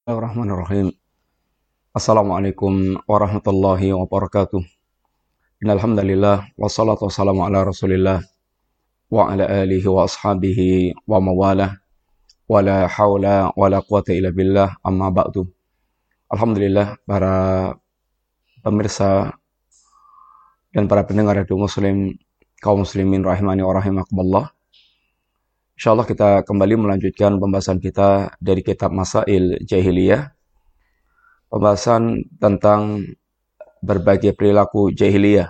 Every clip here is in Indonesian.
Bismillahirrahmanirrahim. Assalamualaikum warahmatullahi wabarakatuh. Innalhamdulillah wassalatu wassalamu ala Rasulillah wa ala alihi wa ashabihi wa mawalah wa la haula wa la quwata illa billah amma ba'du. Alhamdulillah para pemirsa dan para pendengar radio muslim kaum muslimin rahimani wa rahimakumullah. Insyaallah kita kembali melanjutkan pembahasan kita dari kitab Masail Jahiliyah. Pembahasan tentang berbagai perilaku jahiliyah,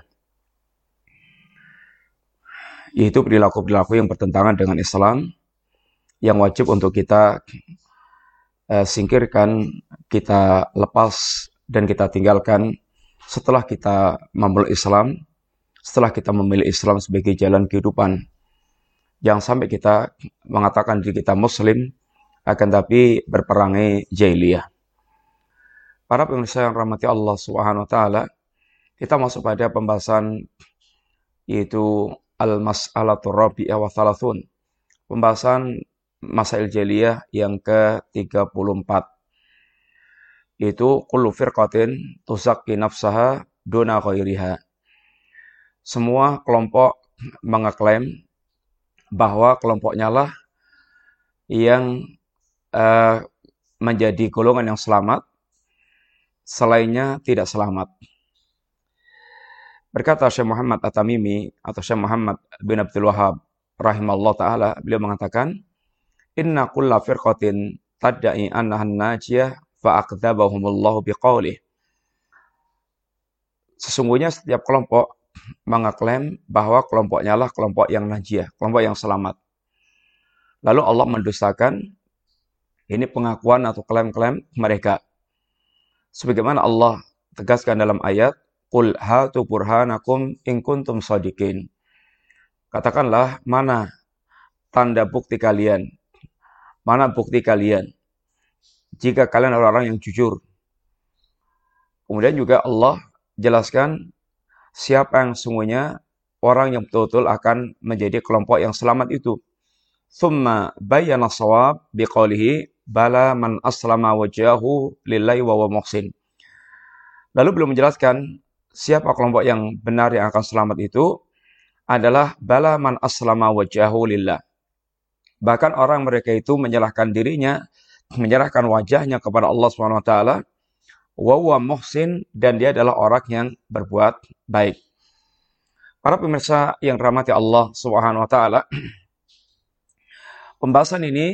yaitu perilaku-perilaku yang bertentangan dengan Islam, yang wajib untuk kita singkirkan, kita lepas, dan kita tinggalkan setelah kita memeluk Islam, setelah kita memilih Islam sebagai jalan kehidupan. Jangan sampai kita mengatakan diri kita Muslim, akan tapi berperangai jahiliyah. Para pemirsa yang rahmati Allah Subhanahu wa taala, kita masuk pada pembahasan yaitu Al-Mas'alatur Rabi'ah wa Thalathun. Pembahasan Masail Jahiliyah yang ke-34. Yaitu kullu firqatin tuzakki nafsaha duna ghairiha. Semua kelompok mengeklaim bahwa kelompoknya lah yang menjadi golongan yang selamat, selainnya tidak selamat. Berkata Syekh Muhammad At-Tamimi atau Syekh Muhammad bin Abdul Wahhab rahimallahu taala, beliau mengatakan, "Inna kulla firqatin tadda'i annaha najiyah fa aqdzabahumullahu biqaulih." Sesungguhnya setiap kelompok mengeklaim bahwa kelompoknya lah kelompok yang najiyah, kelompok yang selamat. Lalu Allah mendustakan ini pengakuan atau klaim-klaim mereka. Sebagaimana Allah tegaskan dalam ayat, "Qul hatu burhanakum in kuntum shadiqin." Katakanlah, mana tanda bukti kalian? Mana bukti kalian? Jika kalian adalah orang yang jujur. Kemudian juga Allah jelaskan siapa yang sungguhnya orang yang betul-betul akan menjadi kelompok yang selamat itu. Tsumma bayyana shawab biqaulihi bala man aslama wajhahu lillahi wa huwa muhsin. Lalu belum menjelaskan siapa kelompok yang benar yang akan selamat itu adalah bala man aslama wajhahu lillah. Bahkan orang mereka itu menyerahkan dirinya, menyerahkan wajahnya kepada Allah Subhanahu wa taala, wa huwa muhsin, dan dia adalah orang yang berbuat baik. Para pemirsa yang dirahmati Allah Subhanahu wa taala, pembahasan ini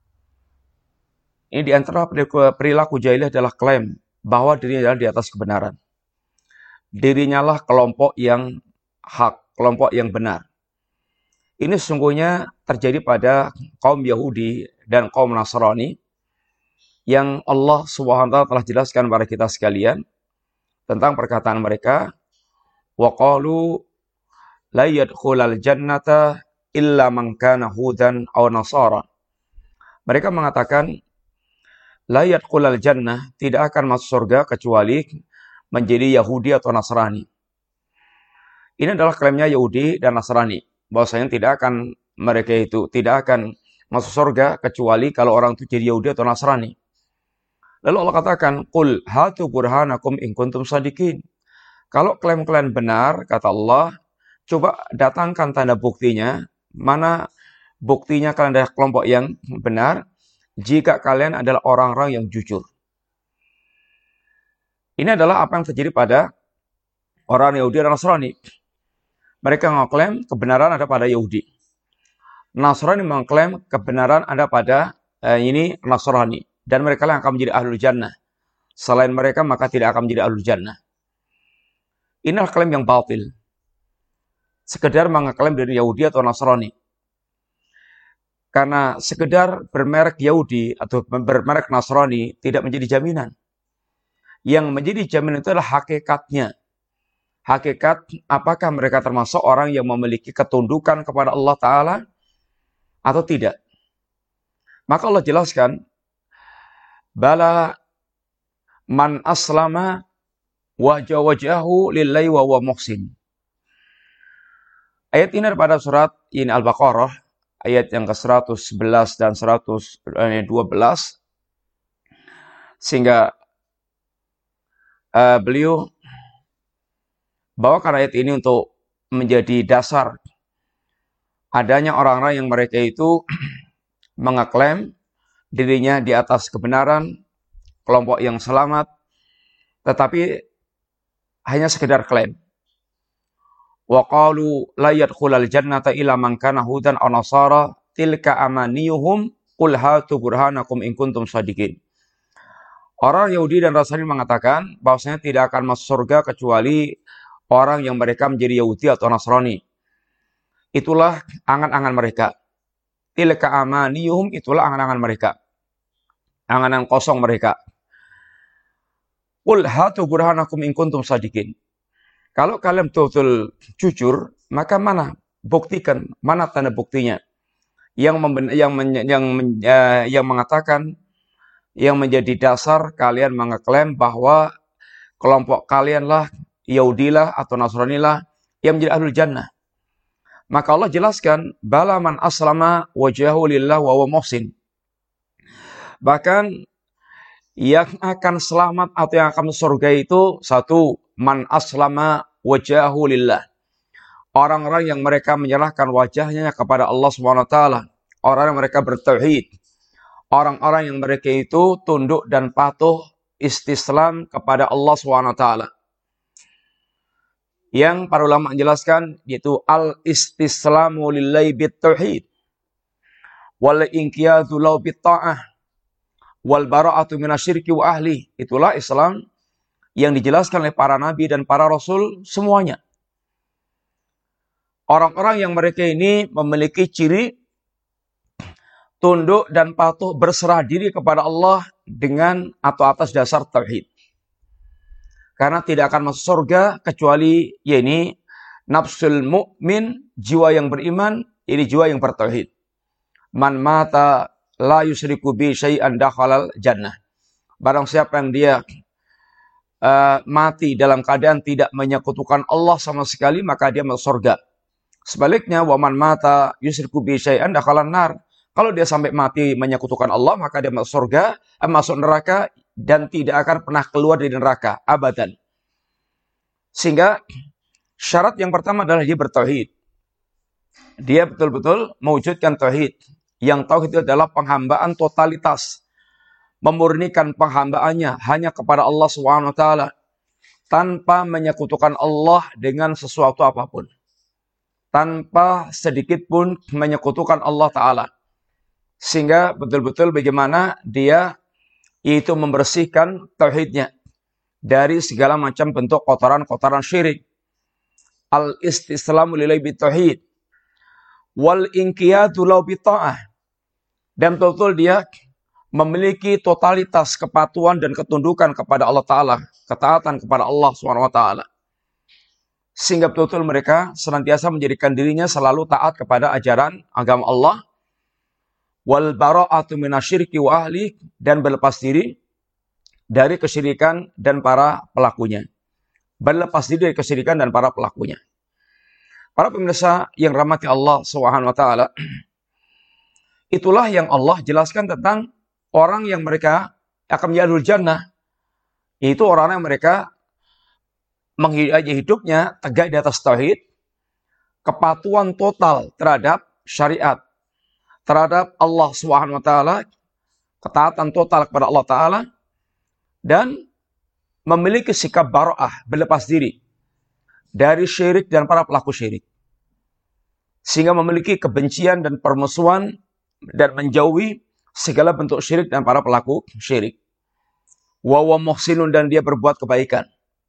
di antara perilaku jahiliyah adalah klaim bahwa dirinya adalah di atas kebenaran. Dirinya lah kelompok yang hak, kelompok yang benar. Ini sesungguhnya terjadi pada kaum Yahudi dan kaum Nasrani yang Allah Subhanahu wa taala telah jelaskan kepada kita sekalian tentang perkataan mereka, wa qalu la yadkhulal jannata illa man kana hudan aw nasara. Mereka mengatakan la yadkhulal jannah, tidak akan masuk surga kecuali menjadi Yahudi atau Nasrani. Ini adalah klaimnya Yahudi dan Nasrani, bahwasanya mereka itu tidak akan masuk surga kecuali kalau orang itu jadi Yahudi atau Nasrani. Lalu Allah katakan, "Qul hatu burhanakum in kuntum shadiqin." Kalau klaim kalian benar, kata Allah, coba datangkan tanda buktinya. Mana buktinya kalian adalah kelompok yang benar jika kalian adalah orang-orang yang jujur. Ini adalah apa yang terjadi pada orang Yahudi dan Nasrani. Mereka mengklaim kebenaran ada pada Yahudi. Nasrani mengklaim kebenaran ada pada Nasrani. Dan mereka yang akan menjadi ahlul jannah. Selain mereka maka tidak akan menjadi ahlul jannah. Inilah klaim yang batil. Sekedar mengeklaim dari Yahudi atau Nasrani. Karena sekedar bermerek Yahudi atau bermerek Nasrani tidak menjadi jaminan. Yang menjadi jaminan itu adalah hakikatnya. Hakikat apakah mereka termasuk orang yang memiliki ketundukan kepada Allah Ta'ala atau tidak. Maka Allah jelaskan, bala man aslama wajhahu lillahi wa huwa muhsin. Ayat ini pada surat Al-Baqarah, ayat yang ke-111 dan 112. Sehingga beliau bawakan ayat ini untuk menjadi dasar adanya orang-orang yang mereka itu mengeklaim dirinya di atas kebenaran, kelompok yang selamat, tetapi hanya sekedar klaim. Wa qalu la yadkhulal jannata illa man kana hudan aw nasara tilka amaniyuhum qul hatu burhanakum in kuntum shadiqin. Orang Yahudi dan Nasrani mengatakan bahwasanya tidak akan masuk surga kecuali orang yang mereka menjadi Yahudi atau Nasrani. Itulah angan-angan mereka. Tilka amaniyuhum, itulah angan-angan mereka. Angan-angan kosong mereka. Qul hatu burhanakum in kuntum shadiqin. Kalau kalian betul-betul jujur, maka mana buktikan, mana tanda buktinya yang mengatakan, yang menjadi dasar kalian mengeklaim bahwa kelompok kalianlah Yahudilah atau Nasranilah yang menjadi ahlul jannah. Maka Allah jelaskan, bala man aslama wajhahu lillah wa huwa muhsin. Bahkan yang akan selamat atau yang akan surga itu satu, man aslama wajhahu lillah. Orang-orang yang mereka menyerahkan wajahnya kepada Allah Subhanahu wa taala, orang yang mereka bertauhid. Orang-orang yang mereka itu tunduk dan patuh istislam kepada Allah SWT. Yang para ulama menjelaskan yaitu al-istislamu lillahi bit-tauhid wal inqiyadu lahu bit-ta'ah wal bara'atu minasyirki wa ahli. Itulah Islam yang dijelaskan oleh para nabi dan para rasul semuanya. Orang-orang yang mereka ini memiliki ciri tunduk dan patuh berserah diri kepada Allah dengan atau atas dasar tauhid. Karena tidak akan masuk surga kecuali yakni nafsul mu'min, jiwa yang beriman, ini jiwa yang bertauhid. Man mata la yusyriku bi syai'an dakhalal jannah. Barang siapa yang dia mati dalam keadaan tidak menyekutukan Allah sama sekali, maka dia masuk surga. Sebaliknya, wa man mata yusyriku bi syai'an dakhalan nar. Kalau dia sampai mati menyekutukan Allah, maka dia masuk surga, masuk neraka, dan tidak akan pernah keluar dari neraka, abadan. Sehingga syarat yang pertama adalah dia bertauhid. Dia betul-betul mewujudkan tauhid. Yang tauhid itu adalah penghambaan totalitas. Memurnikan penghambaannya hanya kepada Allah SWT. Tanpa menyekutukan Allah dengan sesuatu apapun. Tanpa sedikit pun menyekutukan Allah Ta'ala. Sehingga betul-betul bagaimana dia itu membersihkan tauhidnya dari segala macam bentuk kotoran-kotoran syirik. Al-istislamu lillahi bitauhid wal inqiyadu lahu bitta'ah. Dan betul-betul dia memiliki totalitas kepatuhan dan ketundukan kepada Allah Ta'ala, ketaatan kepada Allah SWT. Sehingga betul-betul mereka senantiasa menjadikan dirinya selalu taat kepada ajaran agama Allah. Wal bara'atu minasyirki wa ahli, dan berlepas diri dari kesyirikan dan para pelakunya. Berlepas diri dari kesyirikan dan para pelakunya. Para pemirsa yang rahmati Allah Subhanahu wa taala, itulah yang Allah jelaskan tentang orang yang mereka akan menjadi ahlul jannah. Itu orang yang mereka hidupnya tegak di atas tauhid, kepatuhan total terhadap syariat, terhadap Allah Subhanahu wa taala, ketaatan total kepada Allah Ta'ala, dan memiliki sikap bara'ah, berlepas diri dari syirik dan para pelaku syirik. Sehingga memiliki kebencian dan permusuhan dan menjauhi segala bentuk syirik dan para pelaku syirik. Wa huwa muhsinun, dan dia berbuat kebaikan.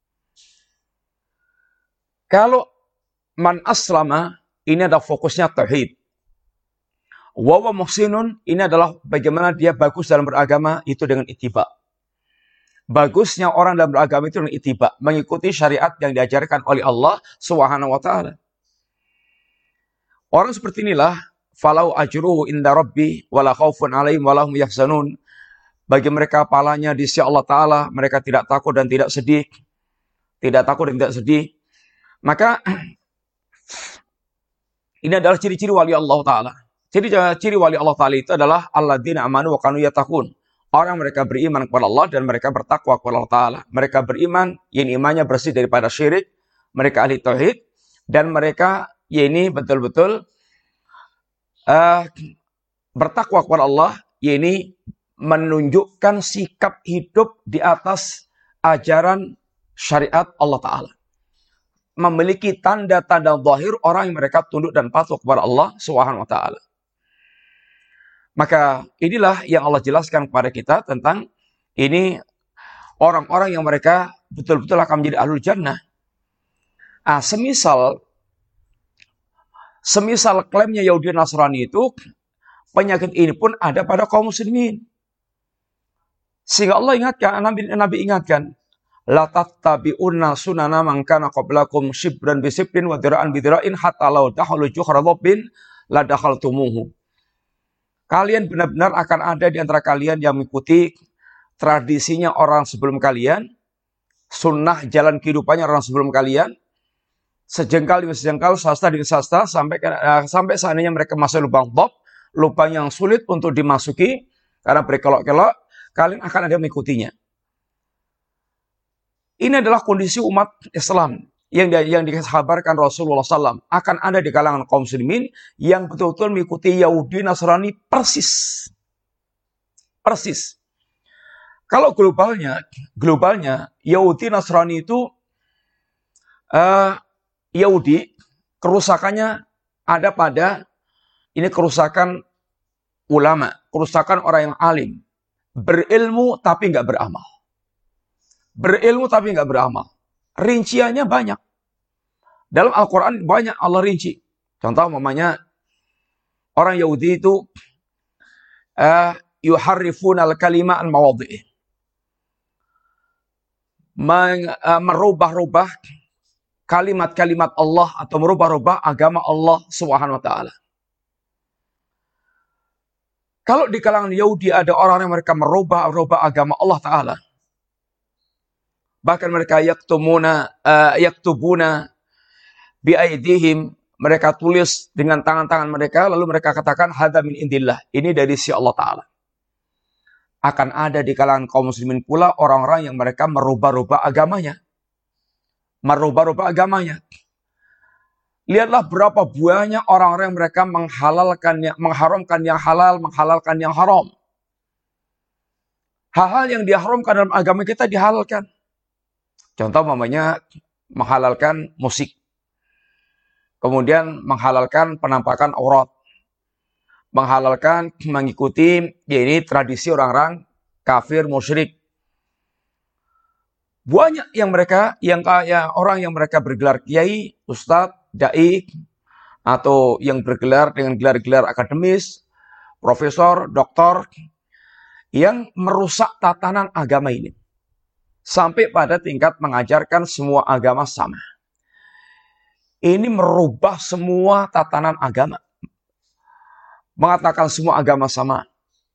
Kalau man aslama, ini adalah fokusnya tauhid. Wa huwa muhsinun, ini adalah bagaimana dia bagus dalam beragama, itu dengan ittiba. Bagusnya orang dalam beragama itu dengan ittiba, mengikuti syariat yang diajarkan oleh Allah Subhanahu wa taala. Orang seperti inilah falau ajruhu inda rabbi wala khaufun alaihim wala hum yahzanun. Bagi mereka pahalanya di sisi Allah Ta'ala, mereka tidak takut dan tidak sedih. Tidak takut dan tidak sedih. Maka ini adalah ciri-ciri wali Allah Ta'ala. Jadi ciri wali Allah Ta'ala itu adalah alladzina amanu wa kanu yattaqun. Orang mereka beriman kepada Allah dan mereka bertakwa kepada Allah Ta'ala. Mereka beriman, yang imannya bersih daripada syirik. Mereka ahli tauhid. Dan mereka ini betul-betul bertakwa kepada Allah. Ini menunjukkan sikap hidup di atas ajaran syariat Allah Ta'ala. Memiliki tanda-tanda zahir orang yang mereka tunduk dan patuh kepada Allah Subhanahu wa Ta'ala. Maka inilah yang Allah jelaskan kepada kita tentang ini orang-orang yang mereka betul-betul akan menjadi ahlul jannah. Semisal klaimnya Yahudi Nasrani itu, penyakit ini pun ada pada kaum muslimin. Sehingga Allah ingatkan, Nabi ingatkan, la tattabi'unna sunana man kana qablakum shibran bi shibrin wa dira'an bi dira'in hatta law dakhalu juhra dhabbin la dakhaltumuhu. Kalian benar-benar akan ada di antara kalian yang mengikuti tradisinya orang sebelum kalian, sunnah jalan kehidupannya orang sebelum kalian, sejengkal demi sejengkal, sasta demi sasta, sampai seandainya mereka masuk lubang dhab, lubang yang sulit untuk dimasuki karena berkelok-kelok, kalian akan ada yang mengikutinya. Ini adalah kondisi umat Islam yang dikabarkan Rasulullah SAW akan ada di kalangan kaum muslimin yang betul-betul mengikuti Yahudi Nasrani persis. Kalau globalnya Yahudi Nasrani itu Yahudi kerusakannya ada pada ini kerusakan ulama, kerusakan orang yang alim, berilmu tapi nggak beramal. Berilmu tapi nggak beramal. Rinciannya banyak. Dalam Al-Quran banyak Allah rinci. Contoh umpamanya orang Yahudi itu yuharrifuna al-kalima an mawadhi'i. Merubah-rubah kalimat-kalimat Allah atau merubah-rubah agama Allah Subhanahu wa taala. Kalau di kalangan Yahudi ada orang yang mereka merubah-rubah agama Allah taala, bahkan mereka yaktubuna biaidihim, mereka tulis dengan tangan-tangan mereka, lalu mereka katakan hadza min indillah, ini dari si Allah Ta'ala. Akan ada di kalangan kaum muslimin pula orang-orang yang mereka merubah-rubah agamanya. Lihatlah berapa banyak orang-orang yang mereka mengharamkan yang halal, menghalalkan yang haram. Hal-hal yang diharamkan dalam agama kita dihalalkan. Contoh umpamanya menghalalkan musik. Kemudian menghalalkan penampakan aurat. Menghalalkan mengikuti tradisi orang-orang kafir musyrik. Banyak yang orang yang mereka bergelar kiai, ustadz, dai, atau yang bergelar dengan gelar-gelar akademis, profesor, doktor, yang merusak tatanan agama ini. Sampai pada tingkat mengajarkan semua agama sama. Ini merubah semua tatanan agama. Mengatakan semua agama sama.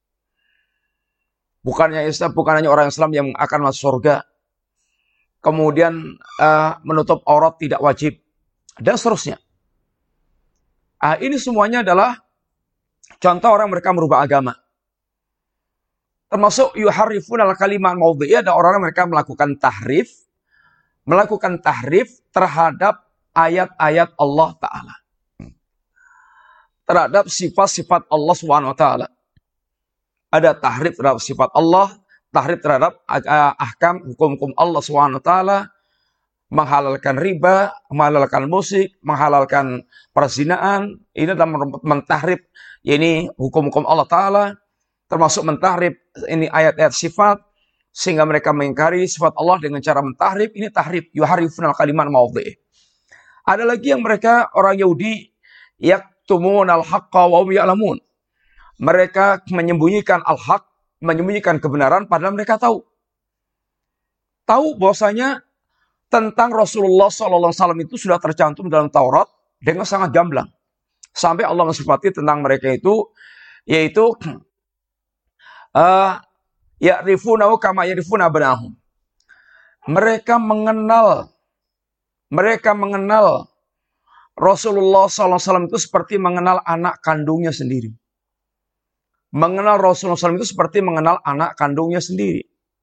Bukan hanya orang Islam yang akan masuk surga. Kemudian menutup aurat tidak wajib. Dan seterusnya. Ini semuanya adalah contoh orang mereka merubah agama. Termasuk yuharrifun al-kalimat maudhi'i, ada orang mereka melakukan tahrif terhadap ayat-ayat Allah Ta'ala. Terhadap sifat-sifat Allah Subhanahu wa Ta'ala. Ada tahrif terhadap sifat Allah, tahrif terhadap ahkam hukum-hukum Allah Subhanahu wa Ta'ala, menghalalkan riba, menghalalkan musik, menghalalkan perzinaan, ini adalah mentahrif hukum-hukum Allah Ta'ala. Termasuk mentahrif ini ayat-ayat sifat, sehingga mereka mengingkari sifat Allah dengan cara mentahrif. Ini tahrif, yuharrifuna al-kalimat mawadhi'i. Ada lagi yang mereka orang Yahudi yaktumun al-haqqa wa hum ya'lamun. Mereka menyembunyikan al-haq, menyembunyikan kebenaran padahal mereka tahu. Tahu bahwasanya tentang Rasulullah SAW itu sudah tercantum dalam Taurat dengan sangat gamblang. Sampai Allah mensifati tentang mereka itu, yaitu ya'rifunahu kama ya'rifuna abna'ahum. Mereka mengenal Rasulullah SAW itu seperti mengenal anak kandungnya sendiri. Mengenal Rasulullah SAW itu seperti mengenal anak kandungnya sendiri.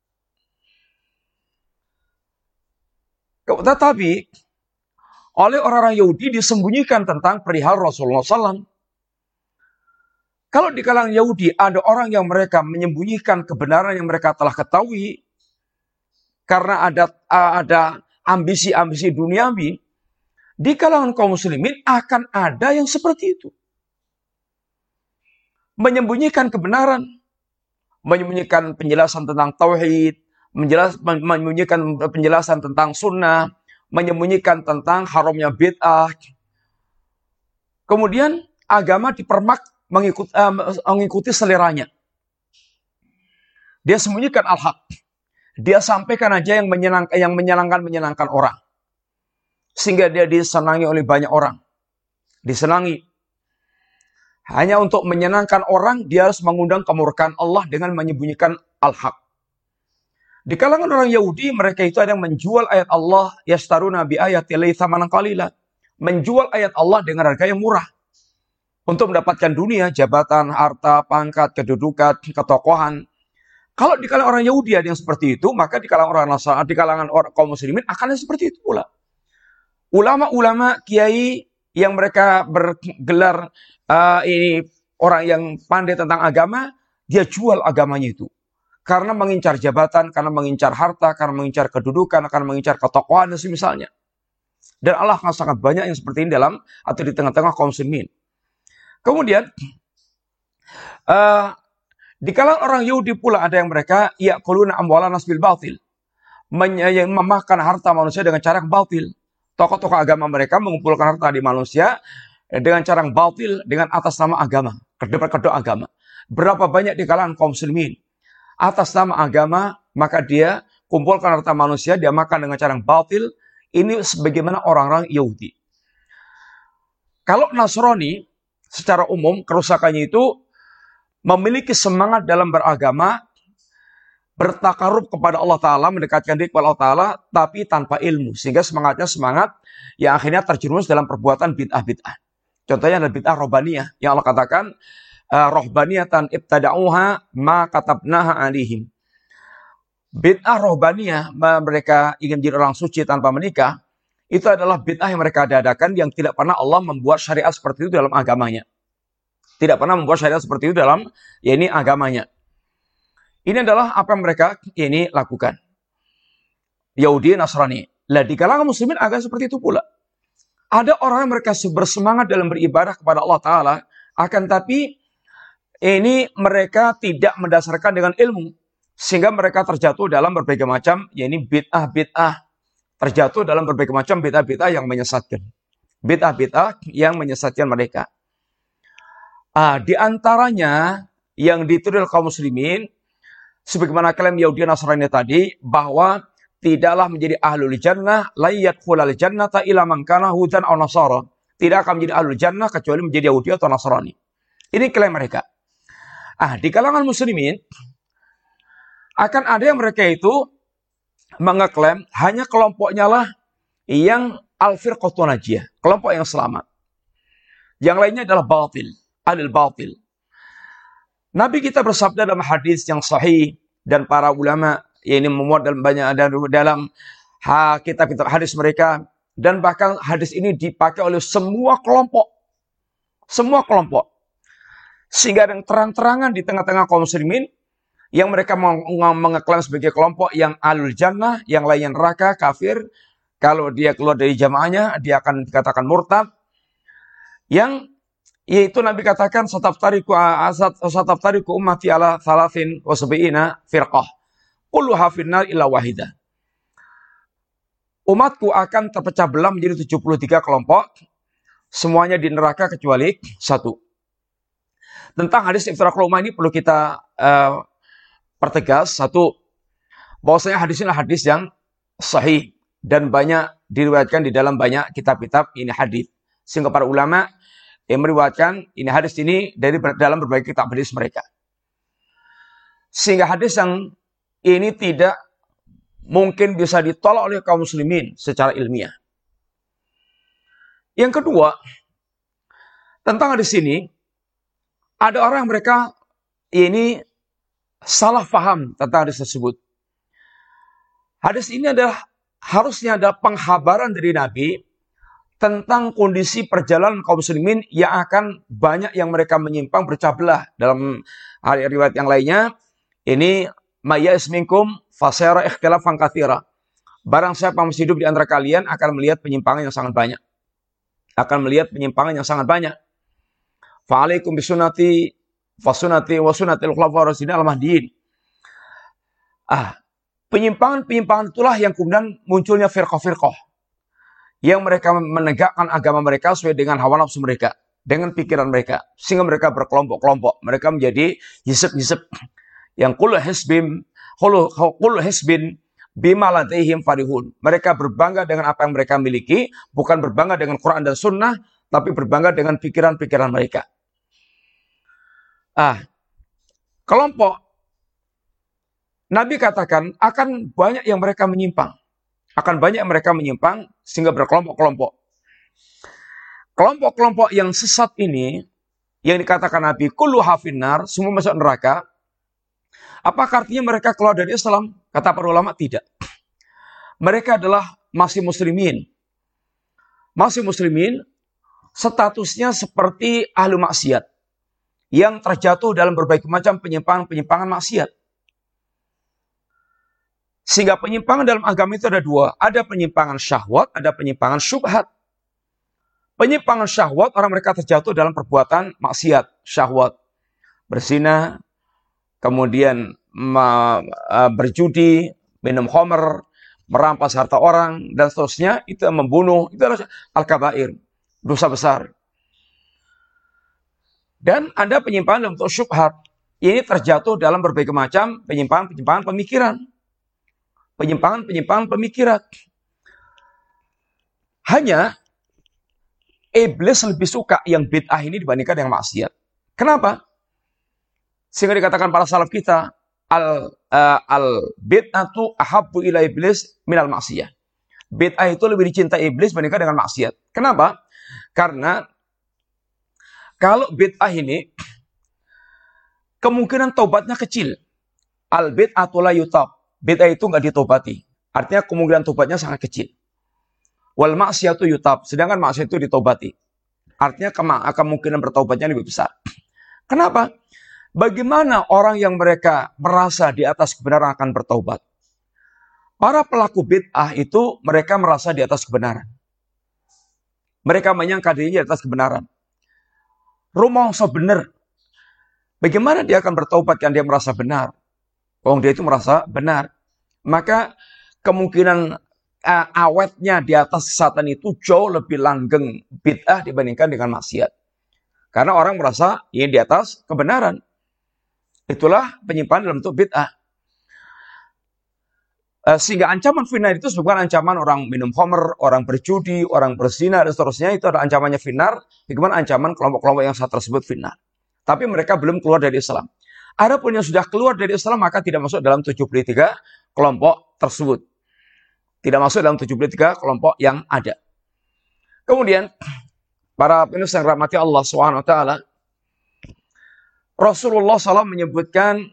Tetapi oleh orang-orang Yahudi disembunyikan tentang perihal Rasulullah SAW. Kalau di kalangan Yahudi ada orang yang mereka menyembunyikan kebenaran yang mereka telah ketahui karena ada ambisi-ambisi duniawi, di kalangan kaum muslimin akan ada yang seperti itu. Menyembunyikan kebenaran, menyembunyikan penjelasan tentang tauhid, menyembunyikan penjelasan tentang sunnah, menyembunyikan tentang haramnya bid'ah. Kemudian agama dipermak mengikuti seleranya. Dia sembunyikan al-haq. Dia sampaikan aja yang menyenangkan orang. Sehingga dia disenangi oleh banyak orang. Disenangi. Hanya untuk menyenangkan orang, dia harus mengundang kemurkaan Allah dengan menyembunyikan al-haq. Di kalangan orang Yahudi, mereka itu ada yang menjual ayat Allah, yashtaruna bi ayati llahi tsamanan qalila. Menjual ayat Allah dengan harga yang murah. Untuk mendapatkan dunia, jabatan, harta, pangkat, kedudukan, ketokohan. Kalau di kalangan orang Yahudi ada yang seperti itu, maka di kalangan orang Nasrani, di kalangan orang kaum muslimin akan yang seperti itu pula. Ulama-ulama, kiai yang mereka bergelar ini orang yang pandai tentang agama, dia jual agamanya itu. Karena mengincar jabatan, karena mengincar harta, karena mengincar kedudukan, karena mengincar ketokohan dan semisalnya. Dan Allah sangat banyak yang seperti ini dalam atau di tengah-tengah kaum muslimin. Kemudian di kalangan orang Yahudi pula ada yang mereka ya'kuluna amwalan nas bil batil, memakan harta manusia dengan cara yang batil. Tokoh-tokoh agama mereka mengumpulkan harta di manusia dengan cara yang batil, dengan atas nama agama, kedua agama. Berapa banyak di kalangan kaum muslimin atas nama agama, maka dia kumpulkan harta manusia, dia makan dengan cara yang batil. Ini sebagaimana orang-orang Yahudi. Kalau Nasrani secara umum kerusakannya itu memiliki semangat dalam beragama, bertakarub kepada Allah Ta'ala, mendekatkan diri kepada Allah Ta'ala, tapi tanpa ilmu. Sehingga semangatnya semangat yang akhirnya terjerumus dalam perbuatan bid'ah-bid'ah. Contohnya adalah bid'ah rohbaniyah. Yang Allah katakan, rohbaniyatan ibtada'uha ma katabnaha alihim. Bid'ah rohbaniyah, mereka ingin jadi orang suci tanpa menikah, itu adalah bid'ah yang mereka adakan yang tidak pernah Allah membuat syariat seperti itu dalam agamanya. Tidak pernah membuat syariat seperti itu dalam agamanya. Ini adalah apa yang mereka ini lakukan. Yahudi, Nasrani. Lah di kalangan muslimin agak seperti itu pula. Ada orang yang mereka bersemangat dalam beribadah kepada Allah Ta'ala, akan tapi ini mereka tidak mendasarkan dengan ilmu. Sehingga mereka terjatuh dalam berbagai macam bid'ah-bid'ah. Terjatuh dalam berbagai macam bid'ah-bid'ah yang menyesatkan. Bid'ah-bid'ah yang menyesatkan mereka. Di antaranya yang dituduh oleh kaum muslimin, sebagaimana klaim Yahudi Nasrani tadi, bahwa tidaklah menjadi ahlul jannah, la yadkhulul jannata illa man kana hudan aw nasara. Tidak akan menjadi ahlul jannah kecuali menjadi Yahudi atau Nasrani. Ini klaim mereka. Di kalangan muslimin akan ada yang mereka itu mengeklaim hanya kelompoknya lah yang al-firqatun najiyah, kelompok yang selamat. Yang lainnya adalah batil, alil batil. Nabi kita bersabda dalam hadis yang sahih dan para ulama ini memuat dalam banyak dalam kitab-kitab hadis mereka, dan bahkan hadis ini dipakai oleh semua kelompok. Semua kelompok. Sehingga yang terang-terangan di tengah-tengah kaum muslimin yang mereka mengeklaim sebagai kelompok yang alul jannah, yang lainnya neraka, kafir. Kalau dia keluar dari jamaahnya, dia akan dikatakan murtad. Yaitu Nabi katakan, sataftariku ummati ala thalathin wa sab'ina firqah. Kulluha finnar illa wahidah. Umatku akan terpecah belah menjadi 73 kelompok. Semuanya di neraka kecuali satu. Tentang hadis iftiraqul ummah ini perlu kita pertegas. Satu, bahwasanya hadis ini hadis yang sahih dan banyak diriwayatkan di dalam banyak kitab-kitab ini hadis. Sehingga para ulama yang meriwayatkan ini hadis ini dari dalam berbagai kitab hadis mereka. Sehingga hadis yang ini tidak mungkin bisa ditolak oleh kaum muslimin secara ilmiah. Yang kedua, tentang hadis ini, ada orang yang mereka ini salah paham tentang hadis tersebut. Hadis ini harusnya ada penghabaran dari Nabi tentang kondisi perjalanan kaum muslimin yang akan banyak yang mereka menyimpang berpecah belah. Dalam riwayat yang lainnya, ini mayya'is minkum fasayara ikhtilafan katsira. Barang siapa yang masih hidup di antara kalian akan melihat penyimpangan yang sangat banyak. Akan melihat penyimpangan yang sangat banyak. Fa'alaikum bisunnati fasunati wa sunnatil khulafaur rasyidin al-mahdiyyin. Penyimpangan-penyimpangan itulah yang kemudian munculnya firqah-firqah yang mereka menegakkan agama mereka sesuai dengan hawa nafsu mereka, dengan pikiran mereka, sehingga mereka berkelompok-kelompok. Mereka menjadi hizb-hizb yang kullu hizbin bima ladaihim farihun. Mereka berbangga dengan apa yang mereka miliki, bukan berbangga dengan Quran dan Sunnah, tapi berbangga dengan pikiran-pikiran mereka. Kelompok Nabi katakan akan banyak yang mereka menyimpang. Akan banyak yang mereka menyimpang sehingga berkelompok-kelompok. Kelompok-kelompok yang sesat ini yang dikatakan Nabi kullu hafinnar, semua masuk neraka. Apakah artinya mereka keluar dari Islam? Kata para ulama, tidak. Mereka adalah masih muslimin. Masih muslimin, statusnya seperti ahli maksiat yang terjatuh dalam berbagai macam penyimpangan maksiat. Sehingga penyimpangan dalam agama itu ada dua. Ada penyimpangan syahwat, ada penyimpangan syubhat. Penyimpangan syahwat, orang mereka terjatuh dalam perbuatan maksiat, syahwat. Berzina, kemudian berjudi, minum khamr, merampas harta orang, dan seterusnya. Itu membunuh, itu adalah al-kabair, dosa besar. Dan ada penyimpangan dalam bentuk syubhat. Ini terjatuh dalam berbagai macam penyimpangan pemikiran. Penyimpangan pemikiran. Hanya iblis lebih suka yang bid'ah ini dibandingkan yang maksiat. Kenapa? Sehingga dikatakan para salaf kita, al bid'atu ahabbu ila iblis minal maksiyah. Bid'ah itu lebih dicintai iblis dibandingkan dengan maksiat. Kenapa? Karena kalau bid'ah ini kemungkinan taubatnya kecil. Al bid'atu la yutab. Bid'ah itu nggak ditobati. Artinya kemungkinan tobatnya sangat kecil. Wal maksiatu yutab. Sedangkan maksiat itu ditobati. Artinya kemungkinan bertobatnya lebih besar. Kenapa? Bagaimana orang yang mereka merasa di atas kebenaran akan bertobat? Para pelaku bid'ah itu mereka merasa di atas kebenaran. Mereka menyangka dirinya di atas kebenaran. Rumongso benar. Bagaimana dia akan bertobat kan dia merasa benar? Dia itu merasa benar. Maka kemungkinan awetnya di atas kesesatan itu jauh lebih langgeng bid'ah dibandingkan dengan maksiat. Karena orang merasa ini di atas kebenaran. Itulah penyimpangan dalam bentuk bid'ah. Sehingga ancaman finar itu bukan ancaman orang minum khamr, orang berjudi, orang berzina, dan seterusnya. Itu ada ancamannya finar. Bagaimana ancaman kelompok-kelompok yang saat tersebut finar. Tapi mereka belum keluar dari Islam. Adapun yang sudah keluar dari Islam maka tidak masuk dalam 73 kelompok tersebut. Tidak masuk dalam 73 kelompok yang ada. Kemudian para pemirsa yang rahmati Allah SWT, Rasulullah SAW menyebutkan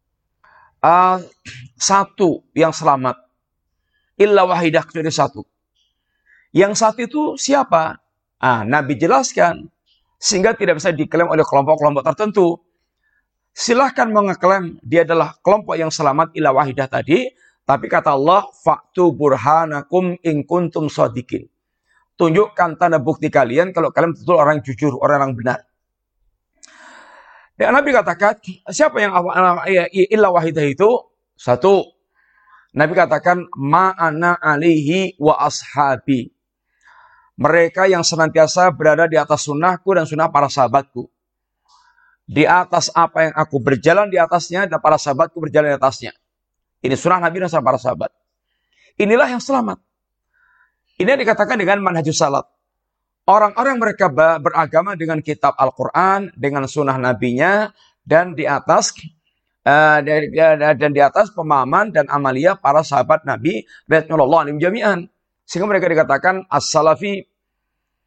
satu yang selamat. Illa wahidah, kecuali satu. Yang satu itu siapa? Nabi jelaskan. Sehingga tidak bisa diklaim oleh kelompok-kelompok tertentu. Silahkan mengeklaim dia adalah kelompok yang selamat ila wahidah tadi. Tapi kata Allah, fa'tu burhanakum in kuntum shadiqin. Tunjukkan tanda bukti kalian kalau kalian betul orang jujur, orang yang benar. Dan Nabi katakan, siapa yang illa wahidah itu? Satu, Nabi katakan, ma'ana alihi wa ashabi. Mereka yang senantiasa berada di atas sunnahku dan sunnah para sahabatku. Di atas apa yang aku berjalan di atasnya dan para sahabatku berjalan di atasnya. Ini sunnah Nabi dan para sahabat. Inilah yang selamat. Ini yang dikatakan dengan manhajus salaf. Orang-orang mereka beragama dengan kitab Al-Quran, dengan sunnah Nabinya, dan di atas pemahaman dan amaliyah para sahabat Nabi radhiyallahu anhum jami'an. Sehingga mereka dikatakan as-salafi,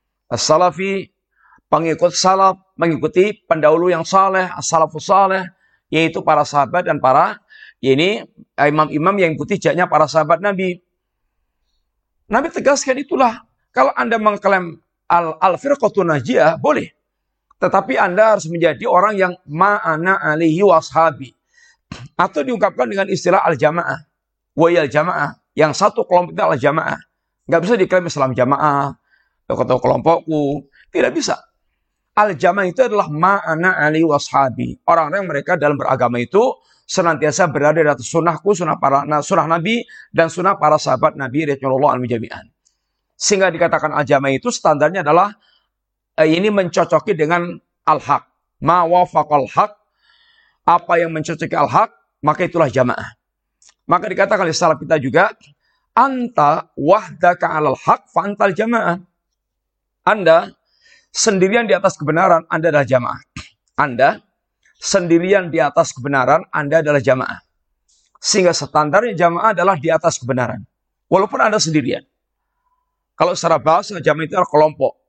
pengikut salaf, mengikuti pendahulu yang saleh, as-salafus saleh, yaitu para sahabat dan para imam-imam yang ikuti jejaknya para sahabat Nabi. Nabi tegaskan itulah, kalau Anda mengklaim al-firqatun najiyah, boleh. Tetapi Anda harus menjadi orang yang ma'ana alihi washabi. Atau diungkapkan dengan istilah al-jamaah. Wayal jamaah. Yang satu kelompok itu al-jamaah. Nggak bisa diklaim Islam jamaah. Atau kelompokku. Tidak bisa. Al-jamaah itu adalah ma'ana alihi washabi. Orang-orang mereka dalam beragama itu senantiasa berada di atas sunnahku, sunnah Nabi, dan sunnah para sahabat Nabi radhiyallahu anhum jami'an. Sehingga dikatakan al-jamaah itu standarnya adalah ini mencocoki dengan al-haq. Ma wafaqal haq, apa yang mencocoki al-haq, maka itulah jamaah. Maka dikatakan oleh salaf kita juga, anta wahdaka alal haq fa antal jamaah. Anda sendirian di atas kebenaran, Anda adalah jamaah. Anda sendirian di atas kebenaran, Anda adalah jamaah. Sehingga standarnya jamaah adalah di atas kebenaran. Walaupun Anda sendirian. Kalau secara bahasa, jamaah itu adalah kelompok.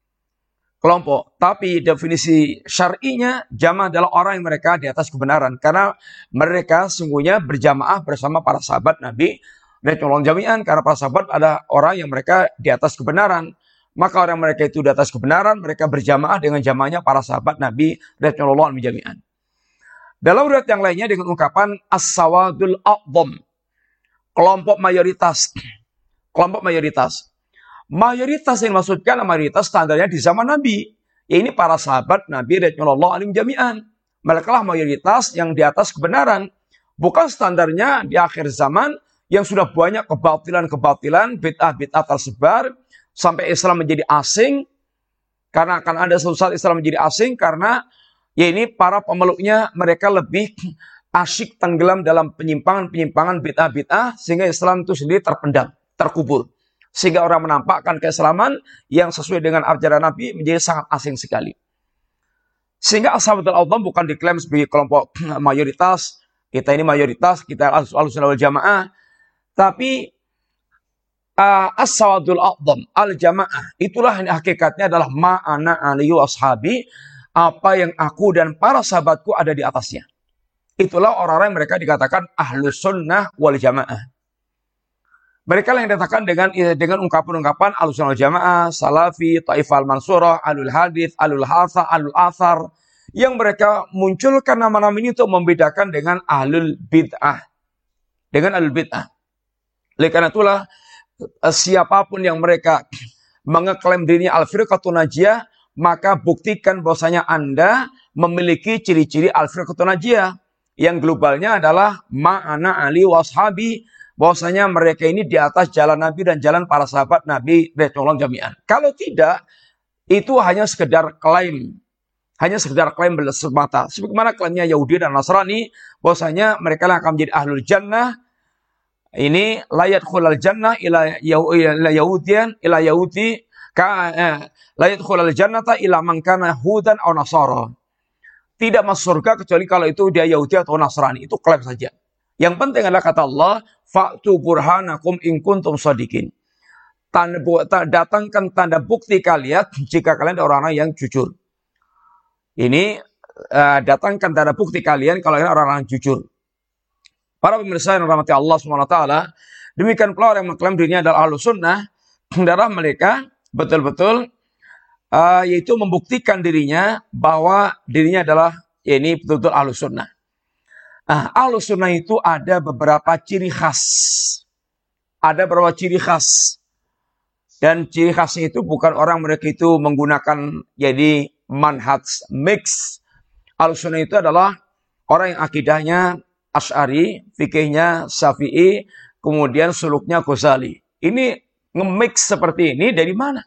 Tapi definisi syar'inya jamaah adalah orang yang mereka di atas kebenaran, karena mereka sungguhnya berjamaah bersama para sahabat Nabi radhiyallahu jami'an, karena para sahabat ada orang yang mereka di atas kebenaran. Maka orang mereka itu di atas kebenaran, mereka berjamaah dengan jamaahnya para sahabat Nabi radhiyallahu jami'an. Dalam riwayat yang lainnya dengan ungkapan as-sawadul a'dham, kelompok mayoritas. Kelompok mayoritas. Mayoritas yang dimaksudkan mayoritas standarnya di zaman Nabi. Ya, ini para sahabat Nabi radhiyallahu anhum jami'an. Mereka lah mayoritas yang di atas kebenaran. Bukan standarnya di akhir zaman yang sudah banyak kebatilan-kebatilan, bid'ah-bid'ah tersebar sampai Islam menjadi asing. Karena akan ada suatu saat Islam menjadi asing karena ya ini para pemeluknya mereka lebih asyik tenggelam dalam penyimpangan-penyimpangan bid'ah-bid'ah sehingga Islam itu sendiri terpendam, terkubur. Sehingga orang menampakkan keislaman yang sesuai dengan ajaran Nabi menjadi sangat asing sekali. Sehingga as-sahabatul a'dham bukan diklaim sebagai kelompok mayoritas. Kita ini mayoritas, kita al-sunnah wal jamaah. Tapi as-sawadul a'dham, al-jamaah, itulah yang hakikatnya adalah ma'ana alihi washabi, apa yang aku dan para sahabatku ada di atasnya. Itulah orang-orang yang mereka dikatakan ahlus sunnah wal jamaah. Mereka yang dikatakan dengan ungkapan-ungkapan ahlus sunnah wal jamaah, salafi, taifah al-mansurah, alul hadith, alul hatha, alul athar, yang mereka munculkan nama-nama ini untuk membedakan dengan ahlul bid'ah. Dengan ahlul bid'ah. Oleh karena itulah, siapapun yang mereka mengeklaim dirinya al-firqatun najiyah, maka buktikan bahwasanya Anda memiliki ciri-ciri al-firqatun najiyah. Yang globalnya adalah ma'ana ali washabi, bahwasanya mereka ini di atas jalan Nabi dan jalan para sahabat Nabi radhiyallahu jami'an. Kalau tidak, itu hanya sekedar klaim. Hanya sekedar klaim semata. Sebagaimana klaimnya Yahudi dan Nasrani, bahwasanya mereka akan menjadi ahlul jannah. Ini layat khulal jannah ila yahudian ila yahudi layat khulal jannata ila man kana hudan aw nasara. Tidak masuk surga kecuali kalau itu dia Yahudi atau Nasrani. Itu klaim saja. Yang penting adalah kata Allah, fa'tu burhanakum in kuntum shadiqin. Datangkan tanda bukti kalian jika kalian adalah orang-orang yang jujur. Ini datangkan tanda bukti kalian kalau kalian orang-orang yang jujur. Para pemirsa yang rahmati Allah SWT, demikian pula orang yang mengklaim dirinya adalah ahlus sunnah, darah mereka betul-betul yaitu membuktikan dirinya bahwa dirinya adalah ini betul-betul ahlus sunnah. Ahlus sunnah itu ada beberapa ciri khas. Ada beberapa ciri khas. Dan ciri khasnya itu bukan orang mereka itu menggunakan jadi manhaj mix. Ahlus sunnah itu adalah orang yang akidahnya Asy'ari, fikihnya Syafi'i, kemudian suluknya Ghazali. Ini nge-mix seperti ini dari mana?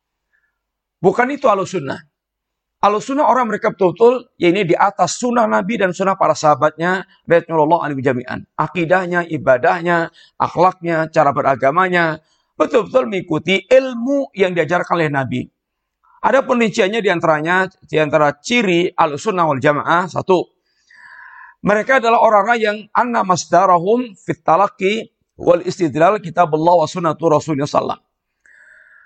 Bukan itu ahlus sunnah. Ahlus sunnah orang mereka betul-betul ini di atas sunnah Nabi dan sunnah para sahabatnya radhiyallahu anhum jami'an. Akidahnya, ibadahnya, akhlaknya, cara beragamanya betul-betul mengikuti ilmu yang diajarkan oleh Nabi. Ada perinciannya di antara ciri ahlus sunnah wal jamaah. Satu, mereka adalah orang-orang yang anna masdarahum fit talaqi wal istidlal kitabullah wa sunnatu rasulullah sallallahu.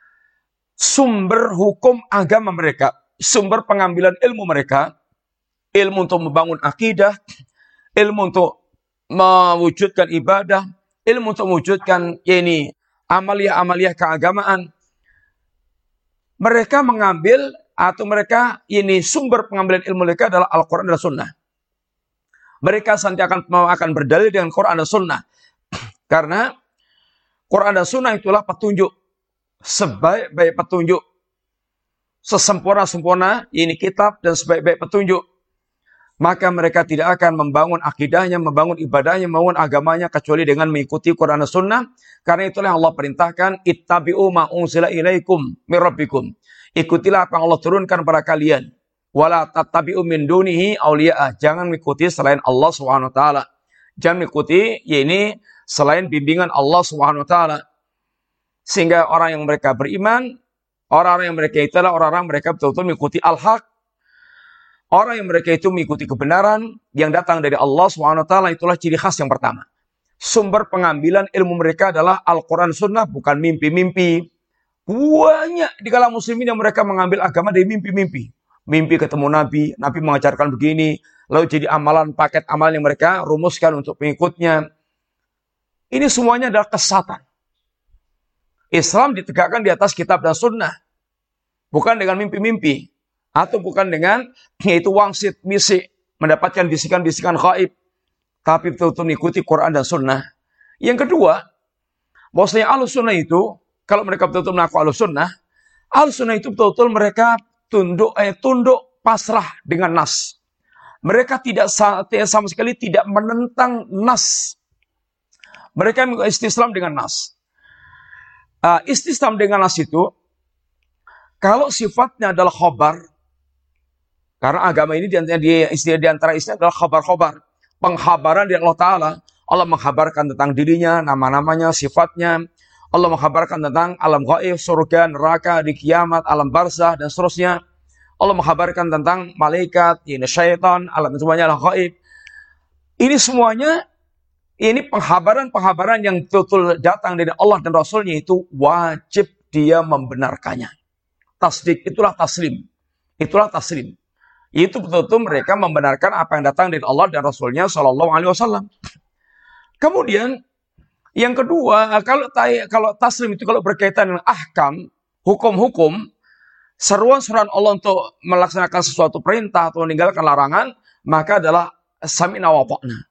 Sumber hukum agama mereka, sumber pengambilan ilmu mereka ilmu untuk membangun akidah, ilmu untuk mewujudkan ibadah, ilmu untuk mewujudkan amalia-amalia keagamaan. Mereka mengambil atau mereka sumber pengambilan ilmu mereka adalah Al-Quran dan Sunnah. Mereka nanti akan berdalil dengan Quran dan Sunnah. Karena Quran dan Sunnah itulah petunjuk. Sebaik-baik petunjuk. Sesempurna-sempurna kitab dan sebaik-baik petunjuk. Maka mereka tidak akan membangun akidahnya, membangun ibadahnya, membangun agamanya kecuali dengan mengikuti Quran dan Sunnah. Karena itulah yang Allah perintahkan, ittabi'u ma unzila ilaikum min rabbikum. Ikutilah apa yang Allah turunkan pada kalian. Wala tattabi'u min dunihi awliya'ah. Jangan mengikuti selain Allah SWT. Jangan mengikuti selain bimbingan Allah SWT. Sehingga orang yang mereka beriman, orang-orang yang mereka itulah orang-orang mereka betul-betul mengikuti al-haq. Orang yang mereka itu mengikuti kebenaran yang datang dari Allah SWT, itulah ciri khas yang pertama. Sumber pengambilan ilmu mereka adalah Al-Quran Sunnah, bukan mimpi-mimpi. Banyak di kalangan muslimin yang mereka mengambil agama dari mimpi-mimpi. Mimpi ketemu Nabi, Nabi mengajarkan begini, lalu jadi amalan, paket amal yang mereka rumuskan untuk pengikutnya. Ini semuanya adalah kesesatan. Islam ditegakkan di atas kitab dan sunnah. Bukan dengan mimpi-mimpi. Atau bukan dengan wangsit, misi, mendapatkan bisikan-bisikan gaib. Tapi betul-betul mengikuti Quran dan Sunnah. Yang kedua, bahwasanya Ahlus Sunnah itu, kalau mereka betul-betul mengaku Ahlus Sunnah itu betul-betul mereka tunduk pasrah dengan nas. Mereka tidak sama sekali tidak menentang nas. Mereka istislam dengan nas. Istislam dengan nas itu, kalau sifatnya adalah khobar, karena agama ini di antara isinya adalah khabar-khabar. Pengkhabaran dari Allah Ta'ala. Allah mengkhabarkan tentang dirinya, nama-namanya, sifatnya. Allah mengkhabarkan tentang alam gaib, surga, neraka, di kiamat, alam barzah, dan seterusnya. Allah mengkhabarkan tentang malaikat, syaitan, alam semuanya adalah gaib. Ini semuanya, ini pengkhabaran-pengkhabaran yang betul datang dari Allah dan Rasulnya itu wajib dia membenarkannya. Tasdik, itulah taslim. Itulah taslim. Itu betul-betul mereka membenarkan apa yang datang dari Allah dan Rasulnya Shallallahu Alaihi Wasallam. Kemudian yang kedua, kalau taslim itu kalau berkaitan dengan ahkam, hukum-hukum, seruan-seruan Allah untuk melaksanakan sesuatu perintah atau meninggalkan larangan, maka adalah sami'na wa ta'na.